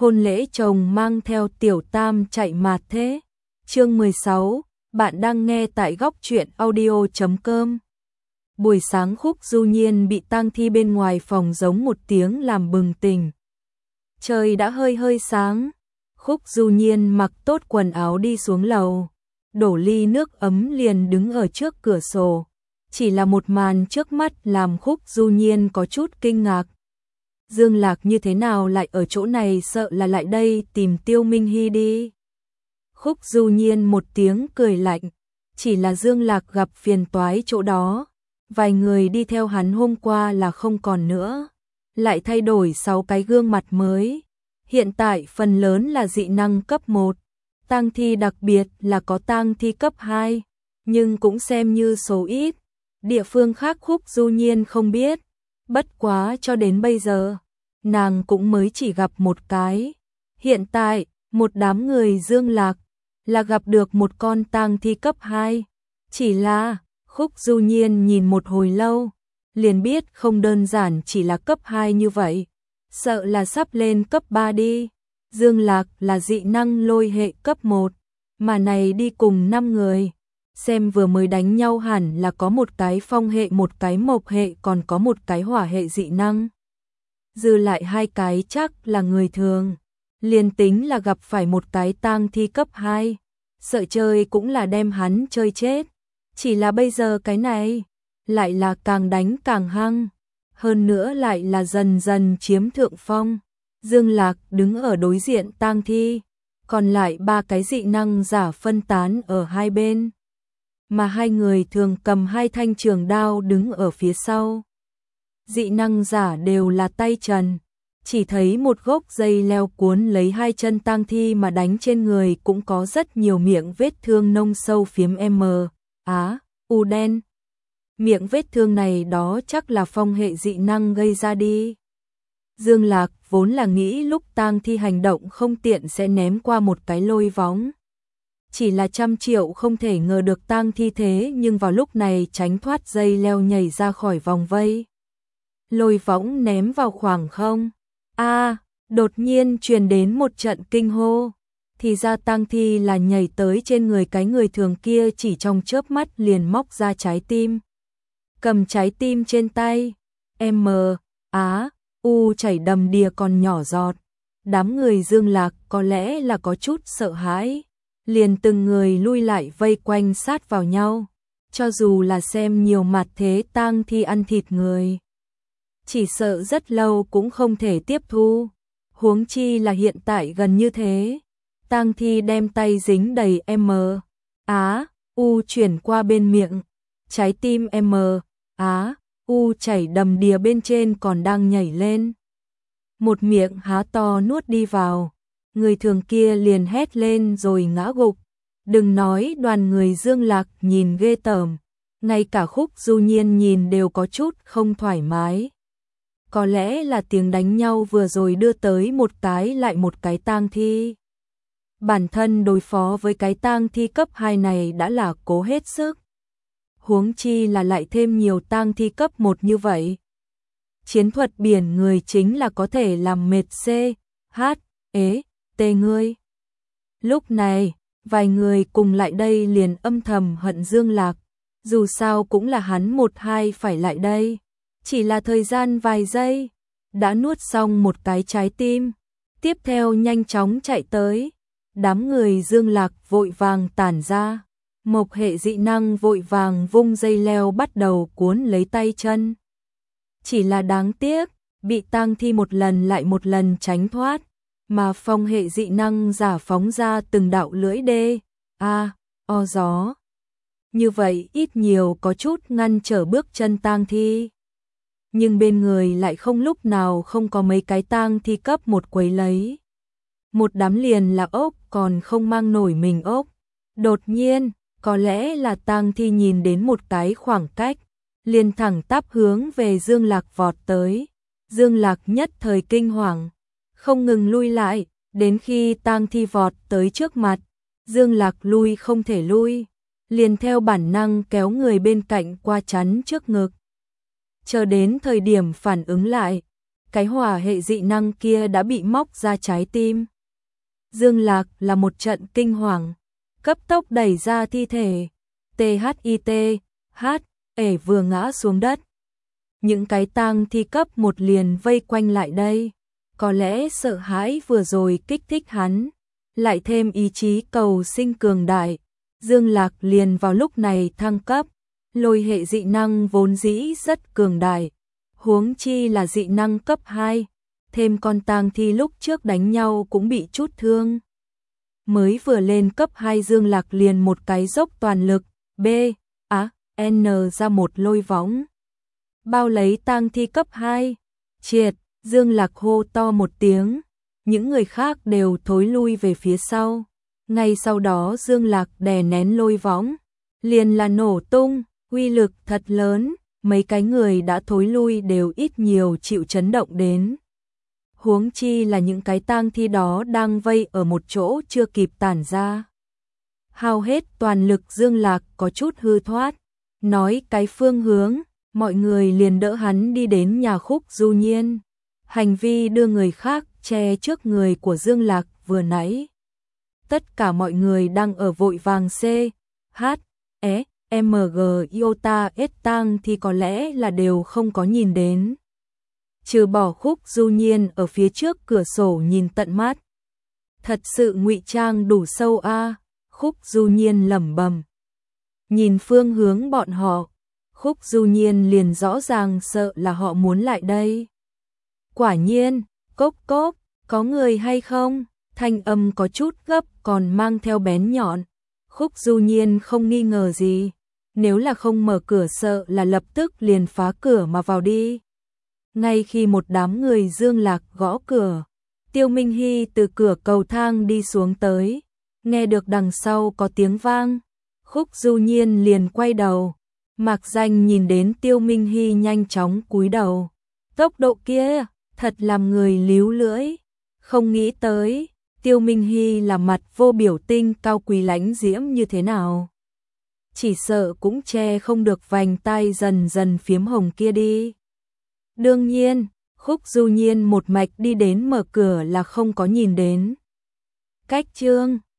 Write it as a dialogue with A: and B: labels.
A: hôn lễ chồng mang theo tiểu tam chạy mạt thế. Chương 16, bạn đang nghe tại góc truyện audio.com. Buổi sáng Khúc Du Nhiên bị tang thi bên ngoài phòng giống một tiếng làm bừng tỉnh. Trời đã hơi hơi sáng, Khúc Du Nhiên mặc tốt quần áo đi xuống lầu, đổ ly nước ấm liền đứng ở trước cửa sổ. Chỉ là một màn trước mắt làm Khúc Du Nhiên có chút kinh ngạc. Dương Lạc như thế nào lại ở chỗ này, sợ là lại đây tìm Tiêu Minh Hy đi. Khúc Du Nhiên một tiếng cười lạnh, chỉ là Dương Lạc gặp phiền toái chỗ đó. Vài người đi theo hắn hôm qua là không còn nữa, lại thay đổi 6 cái gương mặt mới. Hiện tại phần lớn là dị năng cấp 1, tang thi đặc biệt là có tang thi cấp 2, nhưng cũng xem như số ít. Địa phương khác Khúc Du Nhiên không biết, bất quá cho đến bây giờ, nàng cũng mới chỉ gặp một cái. Hiện tại, một đám người Dương Lạc là gặp được một con tang thi cấp 2, chỉ là Khúc Du Nhiên nhìn một hồi lâu, liền biết không đơn giản chỉ là cấp 2 như vậy, sợ là sắp lên cấp 3 đi. Dương Lạc là dị năng lôi hệ cấp 1, mà này đi cùng 5 người, xem vừa mới đánh nhau hẳn là có một cái phong hệ, một cái mộc hệ, còn có một cái hỏa hệ dị năng. Dư lại 2 cái chắc là người thường, liền tính là gặp phải một cái tang thi cấp 2, sợ chơi cũng là đem hắn chơi chết. Chỉ là bây giờ cái này lại là càng đánh càng hăng, hơn nữa lại là dần dần chiếm thượng phong. Dương Lạc đứng ở đối diện tang thi, còn lại 3 cái dị năng giả phân tán ở hai bên, mà 2 người thường cầm 2 thanh trường đao đứng ở phía sau. Dị năng giả đều là tay trần, chỉ thấy một gốc dây leo cuốn lấy 2 chân tang thi mà đánh trên người, cũng có rất nhiều miệng vết thương nông sâu phiếm u đen. Miệng vết thương này đó chắc là phong hệ dị năng gây ra đi. Dương Lạc vốn là nghĩ lúc tang thi hành động không tiện sẽ ném qua một cái lôi võng. Chỉ là 100 triệu không thể ngờ được tang thi thế nhưng vào lúc này tránh thoát dây leo nhảy ra khỏi vòng vây. Lôi võng ném vào khoảng không. Đột nhiên truyền đến một trận kinh hô. Thì ra tang thi là nhảy tới trên người cái người thường kia, chỉ trong chớp mắt liền móc ra trái tim. Cầm trái tim trên tay, chảy đầm đìa còn nhỏ giọt. Đám người Dương Lạc có lẽ là có chút sợ hãi, liền từng người lui lại vây quanh sát vào nhau. Cho dù là xem nhiều mặt thế tang thi ăn thịt người, chỉ sợ rất lâu cũng không thể tiếp thu. Huống chi là hiện tại gần như thế. Tang thi đem tay dính đầy chuyển qua bên miệng, trái tim chảy đầm đìa bên trên còn đang nhảy lên. Một miệng há to nuốt đi vào, người thường kia liền hét lên rồi ngã gục. Đừng nói đoàn người Dương Lạc nhìn ghê tởm, ngay cả Khúc Du Nhiên nhìn đều có chút không thoải mái. Có lẽ là tiếng đánh nhau vừa rồi đưa tới một cái lại một cái tang thi. Bản thân đối phó với cái tang thi cấp 2 này đã là cố hết sức, huống chi là lại thêm nhiều tang thi cấp 1 như vậy. Chiến thuật biển người chính là có thể làm mệt ngươi. Lúc này, vài người cùng lại đây liền âm thầm hận Dương Lạc, dù sao cũng là hắn 1-2 phải lại đây. Chỉ là thời gian vài giây, đã nuốt xong một cái trái tim, tiếp theo nhanh chóng chạy tới. Đám người Dương Lạc vội vàng tản ra, mộc hệ dị năng vội vàng vung dây leo bắt đầu cuốn lấy tay chân. Chỉ là đáng tiếc, bị tang thi một lần lại một lần tránh thoát, mà phong hệ dị năng giả phóng ra từng đạo lưỡi gió. Như vậy ít nhiều có chút ngăn trở bước chân tang thi. Nhưng bên người lại không lúc nào không có mấy cái tang thi cấp 1 quấy lấy. Một đám liền là ốc còn không mang nổi mình ốc. Đột nhiên, có lẽ là tang thi nhìn đến một cái khoảng cách, liền thẳng tắp hướng về Dương Lạc vọt tới. Dương Lạc nhất thời kinh hoàng, không ngừng lui lại, đến khi tang thi vọt tới trước mặt, Dương Lạc lui không thể lui, liền theo bản năng kéo người bên cạnh qua chắn trước ngực. Chờ đến thời điểm phản ứng lại, cái hỏa hệ dị năng kia đã bị móc ra trái tim. Dương Lạc là một trận kinh hoàng, cấp tốc đẩy ra thi thể. THIT vừa ngã xuống đất. Những cái tang thi cấp 1 liền vây quanh lại đây. Có lẽ sợ hãi vừa rồi kích thích hắn, lại thêm ý chí cầu sinh cường đại. Dương Lạc liền vào lúc này thăng cấp. Lôi hệ dị năng vốn dĩ rất cường đại, huống chi là dị năng cấp 2, thêm con tang thi lúc trước đánh nhau cũng bị chút thương. Mới vừa lên cấp 2 Dương Lạc liền một cái dốc toàn lực, ra một lôi võng. Bao lấy tang thi cấp 2, triệt, Dương Lạc hô to một tiếng, những người khác đều thối lui về phía sau. Ngay sau đó Dương Lạc đè nén lôi võng, liền là nổ tung, uy lực thật lớn, mấy cái người đã thối lui đều ít nhiều chịu chấn động đến. Huống chi là những cái tang thi đó đang vây ở một chỗ chưa kịp tản ra. Hao hết toàn lực Dương Lạc có chút hư thoát, nói cái phương hướng, mọi người liền đỡ hắn đi đến nhà Khúc Du Nhiên. Hành vi đưa người khác che trước người của Dương Lạc vừa nãy. Tất cả mọi người đang ở vội vàng Iota tang thì có lẽ là đều không có nhìn đến. Trừ bỏ Khúc Du Nhiên ở phía trước cửa sổ nhìn tận mắt. Thật sự ngụy trang đủ sâu a, Khúc Du Nhiên lẩm bẩm. Nhìn phương hướng bọn họ, Khúc Du Nhiên liền rõ ràng sợ là họ muốn lại đây. Quả nhiên, cốp cốp, có người hay không? Thanh âm có chút gấp còn mang theo bén nhọn. Khúc Du Nhiên không nghi ngờ gì, nếu là không mở cửa sợ là lập tức liền phá cửa mà vào đi. Ngay khi một đám người Dương Lạc gõ cửa, Tiêu Minh Hy từ cửa cầu thang đi xuống tới, nghe được đằng sau có tiếng vang, Khúc Du Nhiên liền quay đầu, Mạc Danh nhìn đến Tiêu Minh Hy nhanh chóng cúi đầu. Tốc độ kia, thật làm người líu lưỡi, không nghĩ tới, Tiêu Minh Hy là mặt vô biểu tình cao quý lãnh diễm như thế nào. Chỉ sợ cũng che không được vành tai dần dần phiếm hồng kia đi. Đương nhiên, Khúc Du Nhiên một mạch đi đến mở cửa là không có nhìn đến. Cách chương